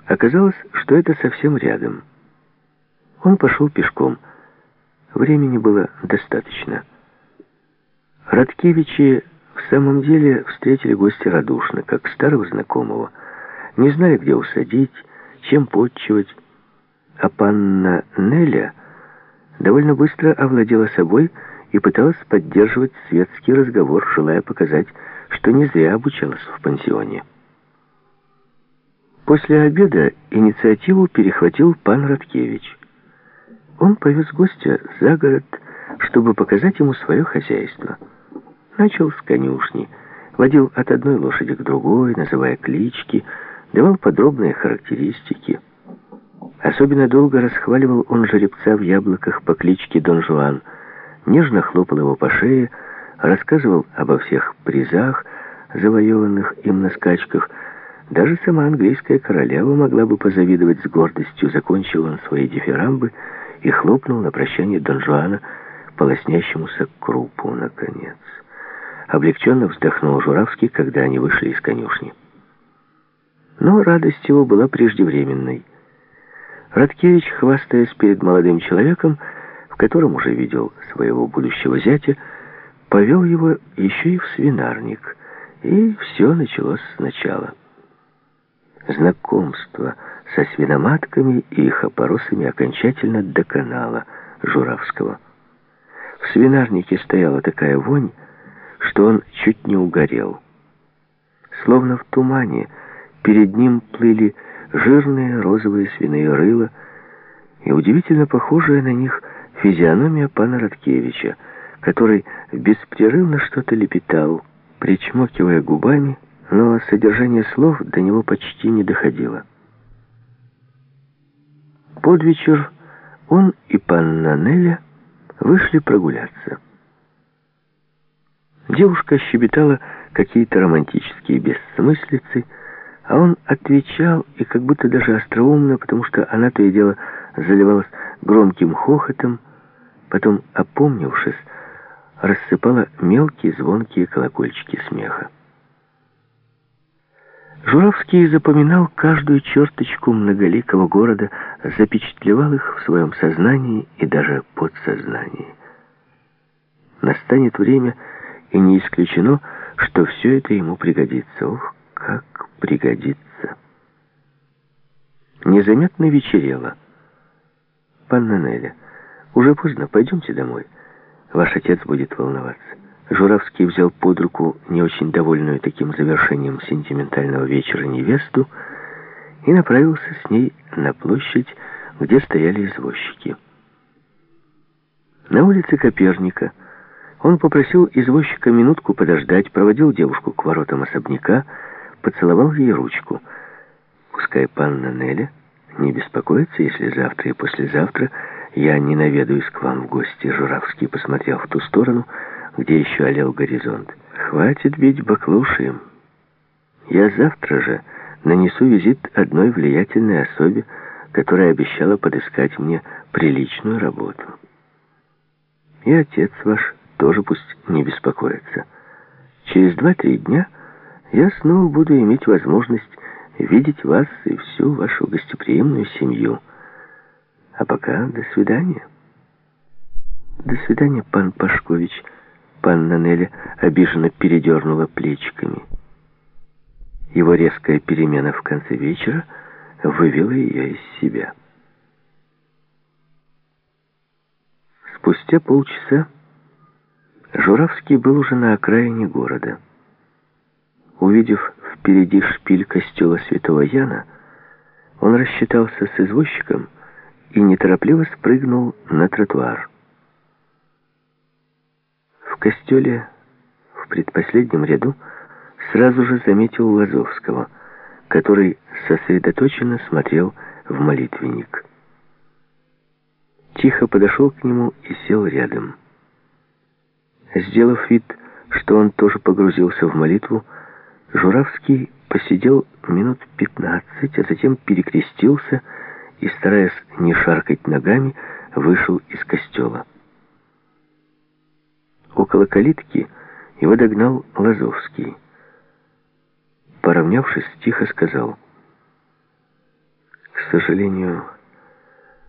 Оказалось, что это совсем рядом. Он пошел пешком. Времени было достаточно. Радкевичи в самом деле встретили гостя радушно, как старого знакомого. Не знали, где усадить, чем потчевать. А панна Неля довольно быстро овладела собой и пыталась поддерживать светский разговор, желая показать, что не зря обучалась в пансионе. После обеда инициативу перехватил пан Радкевич. Он повез гостя за город, чтобы показать ему свое хозяйство. Начал с конюшни, водил от одной лошади к другой, называя клички, давал подробные характеристики. Особенно долго расхваливал он жеребца в яблоках по кличке Дон Жуан, нежно хлопал его по шее, рассказывал обо всех призах, завоеванных им на скачках. Даже сама английская королева могла бы позавидовать с гордостью. Закончил он свои дифирамбы и хлопнул на прощание Дон Жуана по лоснящемуся крупу, наконец. Облегченно вздохнул Журавский, когда они вышли из конюшни. Но радость его была преждевременной. Радкевич, хвастаясь перед молодым человеком, в котором уже видел своего будущего зятя, повел его еще и в свинарник, и все началось сначала. Знакомство со свиноматками и их опоросами окончательно доконало Журавского. В свинарнике стояла такая вонь, что он чуть не угорел. Словно в тумане перед ним плыли жирные розовые свиные рыла и удивительно похожая на них физиономия пана Радкевича, который беспрерывно что-то лепетал, причмокивая губами, но содержание слов до него почти не доходило. Под вечер он и панна Неля вышли прогуляться. Девушка щебетала какие-то романтические бессмыслицы, а он отвечал, и как будто даже остроумно, потому что она то и дело заливалась громким хохотом, потом, опомнившись, рассыпала мелкие звонкие колокольчики смеха. Журавский запоминал каждую черточку многоликого города, запечатлевал их в своем сознании и даже подсознании. Настанет время, и не исключено, что все это ему пригодится. Ох, как пригодится! Незаметно вечерело. «Панна Неля, уже поздно, пойдемте домой. Ваш отец будет волноваться». Журавский взял под руку не очень довольную таким завершением сентиментального вечера невесту и направился с ней на площадь, где стояли извозчики. На улице Коперника он попросил извозчика минутку подождать, проводил девушку к воротам особняка, поцеловал ей ручку. «Пускай панна Неля не беспокоится, если завтра и послезавтра я не наведаюсь к вам в гости». Журавский посмотрел в ту сторону, где еще олел горизонт. «Хватит бить баклуши. Я завтра же нанесу визит одной влиятельной особе, которая обещала подыскать мне приличную работу. И отец ваш тоже пусть не беспокоится. Через 2-3 дня я снова буду иметь возможность видеть вас и всю вашу гостеприимную семью. А пока до свидания». «До свидания, пан Пашкович». Панна Неля обиженно передернула плечиками. Его резкая перемена в конце вечера вывела ее из себя. Спустя полчаса Журавский был уже на окраине города. Увидев впереди шпиль костела святого Яна, он рассчитался с извозчиком и неторопливо спрыгнул на тротуар. В костеле, в предпоследнем ряду, сразу же заметил Лазовского, который сосредоточенно смотрел в молитвенник. Тихо подошел к нему и сел рядом. Сделав вид, что он тоже погрузился в молитву, Журавский посидел минут 15, а затем перекрестился и, стараясь не шаркать ногами, вышел из костела. Около калитки его догнал Лазовский. Поравнявшись, тихо сказал: сожалению,